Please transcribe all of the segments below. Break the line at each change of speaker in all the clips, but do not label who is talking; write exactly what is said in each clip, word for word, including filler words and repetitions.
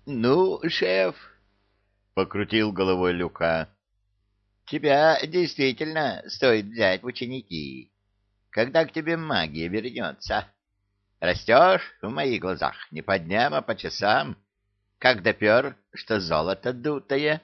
— Ну, шеф, — покрутил головой Люка, — тебя действительно стоит взять в ученики. Когда к тебе магия вернется? Растешь в моих глазах не по дням, а по часам, как допер, что золото дутое.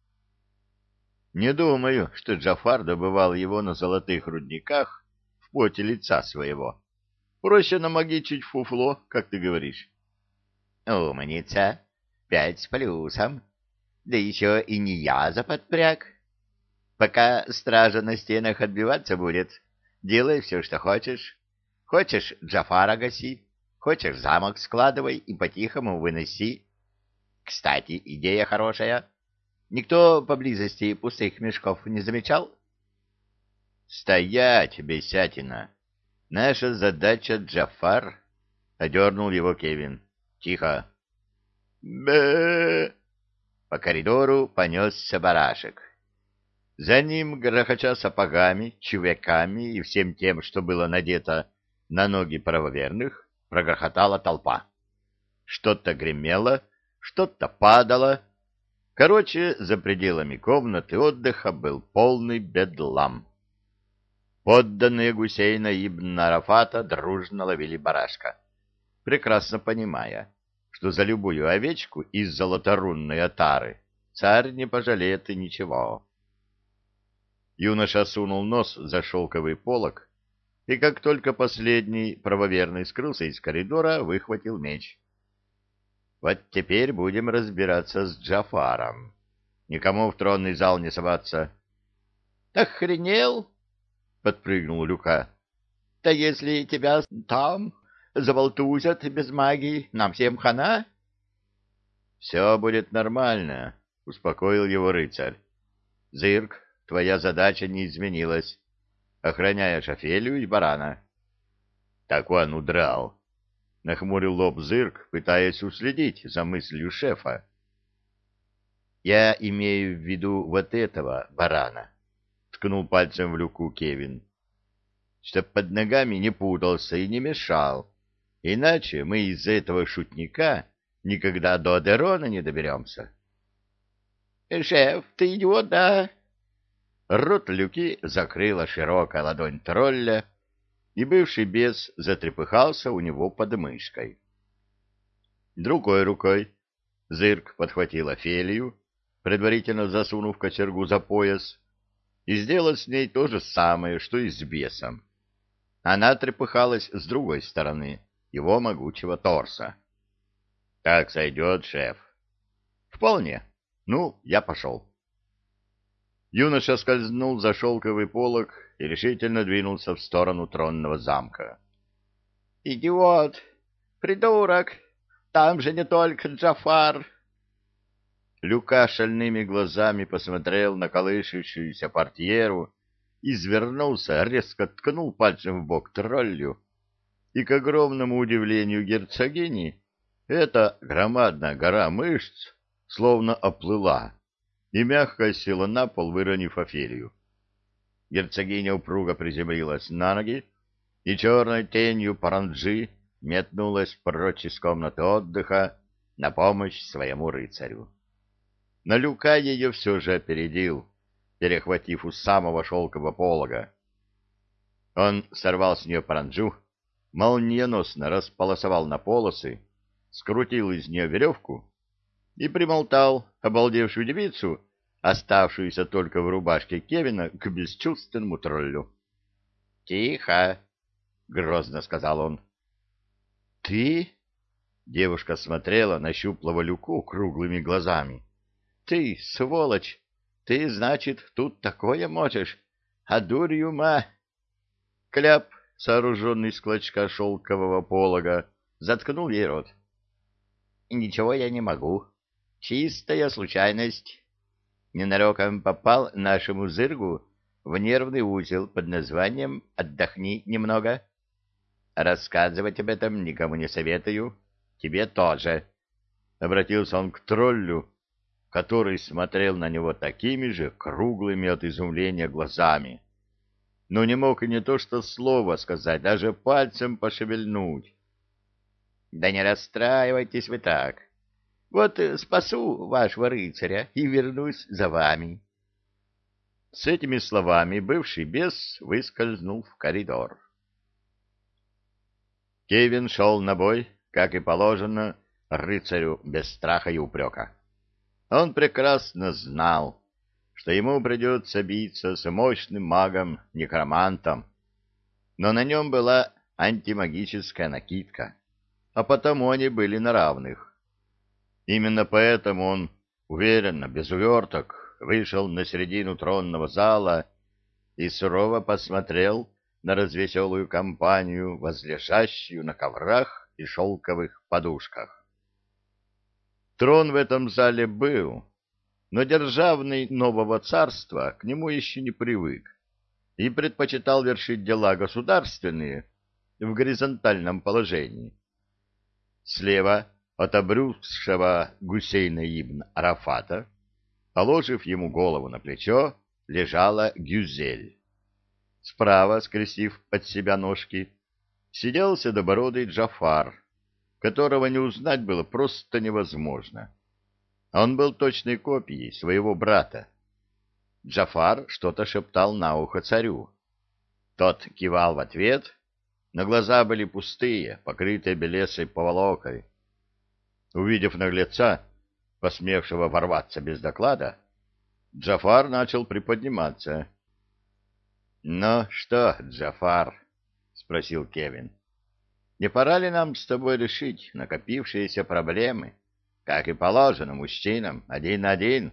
Не думаю, что Джафар добывал его на золотых рудниках в поте лица своего. Проще намагичить фуфло, как ты говоришь.
Умница, пять с плюсом, да еще и не я заподпряг. Пока стража на стенах отбиваться будет, делай все, что хочешь. Хочешь, Джафара гаси, хочешь, замок складывай и по-тихому выноси. Кстати, идея хорошая. Никто поблизости пустых мешков не замечал?
Стоять, бесятина! Наша задача Джафар, — одернул его Кевин. Тихо. Бе!
По коридору понесся барашек.
За ним, грохоча сапогами, чувяками и всем тем, что было надето на ноги правоверных, прогрохотала толпа. Что-то гремело, что-то падало. Короче, за пределами комнаты отдыха был полный бедлам. Подданные Гусейна ибн Арафата дружно ловили барашка, прекрасно понимая, что за любую овечку из золоторунной отары царь не пожалеет и ничего. Юноша сунул нос за шелковый полог, и как только последний правоверный скрылся из коридора, выхватил меч. Вот теперь будем разбираться с Джафаром. Никому в тронный зал не соваться. — Охренел? — подпрыгнул Люка. — Да если тебя там заболтузят без магии, нам всем хана? — Все будет нормально, — успокоил его рыцарь. — Зырк, твоя задача не изменилась. Охраняешь Офелию и барана. — Так он удрал. — нахмурил лоб Зырк, пытаясь уследить за мыслью шефа. — Я имею в виду вот этого барана, — ткнул пальцем в Люку Кевин, — чтоб под ногами не путался и не мешал, иначе мы из-за этого шутника никогда до Адерона не доберемся. — Шеф, ты идиот, да? Рот Люки закрыла широкая ладонь тролля, и бывший бес затрепыхался у него под мышкой. Другой рукой Зырк подхватил Офелию, предварительно засунув кочергу за пояс, и сделал с ней то же самое, что и с бесом. Она трепыхалась с другой стороны его могучего торса. — Так сойдет, шеф? — Вполне. Ну, я пошел. Юноша скользнул за шелковый полог и решительно двинулся в сторону тронного замка. — Идиот! Придурок! Там же не только Джафар! Люка шальными глазами посмотрел на колышущуюся портьеру, извернулся, резко ткнул пальцем в бок троллю, и, к огромному удивлению герцогини, эта громадная гора мышц словно оплыла и мягко села на пол, выронив Офелию. Герцогиня упруго приземлилась на ноги, и черной тенью паранджи метнулась прочь из комнаты отдыха на помощь своему рыцарю. Но Люка ее все же опередил, перехватив у самого шелкового полога. Он сорвал с нее паранджу, молниеносно располосовал на полосы, скрутил из нее веревку и примотал обалдевшую девицу, оставшуюся только в рубашке Кевина, к бесчувственному троллю. — Тихо! — грозно сказал он. — Ты? — девушка смотрела на щуплого Люку круглыми глазами. — Ты, сволочь! Ты, значит, тут такое можешь? А дурью ма... Кляп, сооруженный из клочка шелкового полога, заткнул ей рот. — Ничего я не могу. Чистая случайность. Ненароком попал нашему зыргу в нервный узел под названием «Отдохни немного». Рассказывать об этом никому не советую. Тебе тоже. Обратился он к троллю, который смотрел на него такими же круглыми от изумления глазами, но не мог и не то что слова сказать, даже пальцем пошевельнуть. — Да не расстраивайтесь вы так.
Вот спасу вашего рыцаря и вернусь за вами.
С этими словами бывший бес выскользнул в коридор. Кевин шел на бой, как и положено, рыцарю без страха и упрека. Он прекрасно знал, что ему придется биться с мощным магом-некромантом, но на нем была антимагическая накидка, а потому они были на равных. Именно поэтому он уверенно, без уверток, вышел на середину тронного зала и сурово посмотрел на развеселую компанию, возлежащую на коврах и шелковых подушках. Трон в этом зале был, но державный нового царства к нему еще не привык и предпочитал вершить дела государственные в горизонтальном положении. Слева от обрюзгшего Гусейна ибн Арафата, положив ему голову на плечо, лежала Гюзель. Справа, скрестив под себя ножки, сидел седобородый Джафар, которого не узнать было просто невозможно. Он был точной копией своего брата. Джафар что-то шептал на ухо царю. Тот кивал в ответ, но глаза были пустые, покрытые белесой поволокой. Увидев наглеца, посмевшего ворваться без доклада, Джафар начал приподниматься. — Ну что, Джафар? — спросил Кевин. — Не пора ли нам с тобой решить накопившиеся проблемы, как и положено мужчинам, один на один?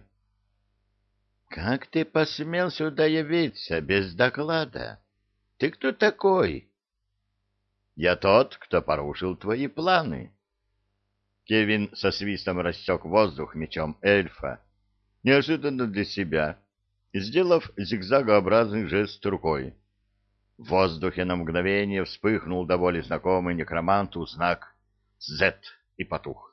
— Как ты посмел сюда явиться без доклада? Ты кто такой? — Я тот, кто порушил твои планы. Кевин со свистом рассек воздух мечом эльфа, неожиданно для себя, сделав зигзагообразный жест рукой. В воздухе на мгновение вспыхнул до боли знакомый некроманту знак «Зет» и потух.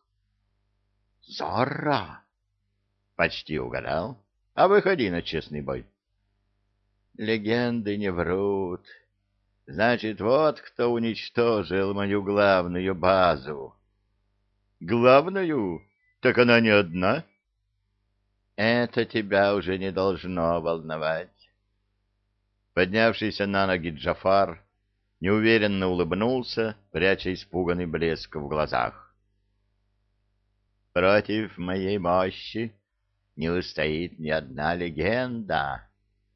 «Зора!» «Почти угадал. А выходи на честный бой». «Легенды не врут. Значит, вот кто уничтожил мою главную базу». «Главную? Так она не одна?» «Это тебя уже не должно волновать». Поднявшийся на ноги Джафар неуверенно улыбнулся, пряча испуганный блеск в глазах. «Против моей мощи не устоит ни одна легенда».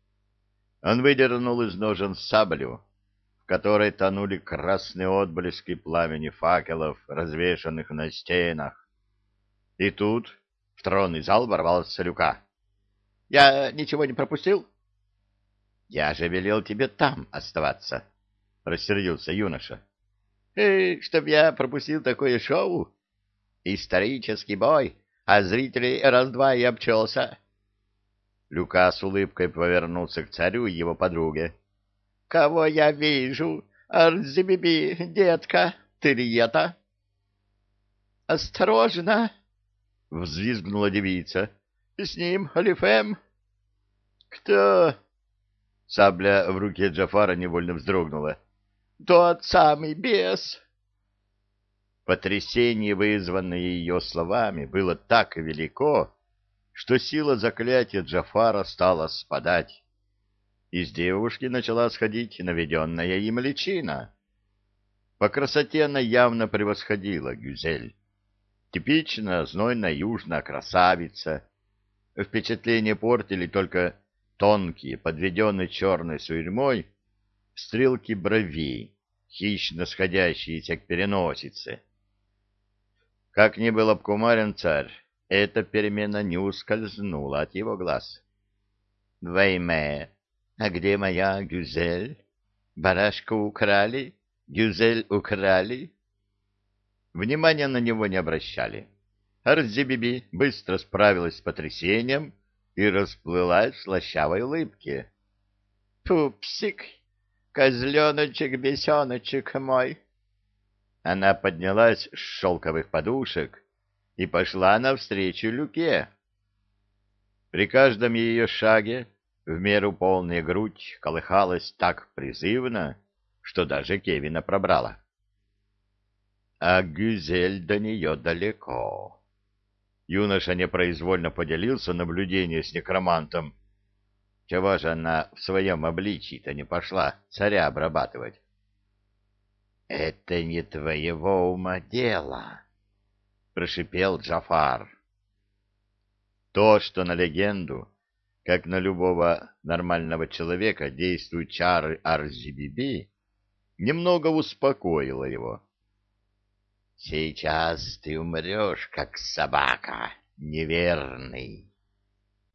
Он выдернул из ножен саблю, в которой тонули красные отблески пламени факелов, развешанных на стенах. И тут в тронный зал ворвался Люка. — Я ничего не пропустил? — Я же велел тебе там оставаться, — рассердился юноша. — Эй, чтоб я пропустил такое шоу? Исторический бой, а зрителей раз-два и обчелся. Люка с улыбкой повернулся к царю и его подруге. — Кого я вижу? Арзибиби, детка, ты ли это? — Осторожно! — взвизгнула девица. — С ним Алифем. — Кто? Сабля в руке Джафара невольно вздрогнула. — Тот самый бес. Потрясение, вызванное ее словами, было так велико, что сила заклятия Джафара стала спадать. Из девушки начала сходить наведенная им личина. По красоте она явно превосходила Гюзель. Типично знойно-южная красавица. Впечатление портили только тонкие, подведенные черной сурьмой, стрелки бровей, хищно сходящиеся к переносице. Как ни был обкумарен царь, эта перемена не ускользнула от его глаз. — Вейме, а где моя Гюзель? Барашку украли? Гюзель украли? Внимания на него не обращали. Арзибиби быстро справилась с потрясением и расплылась в слащавой улыбке. — Пупсик, козленочек-бесеночек мой! Она поднялась с шелковых подушек и пошла навстречу Люке. При каждом ее шаге в меру полная грудь колыхалась так призывно, что даже Кевина пробрала. А Гюзель до нее далеко. Юноша непроизвольно поделился наблюдением с некромантом. Чего же она в своем обличии-то не пошла царя обрабатывать? — Это не твоего ума дело, — прошипел Джафар. То, что на легенду, как на любого нормального человека, действуют чары Арзибиби, немного успокоило его. — Сейчас ты умрешь, как собака, неверный.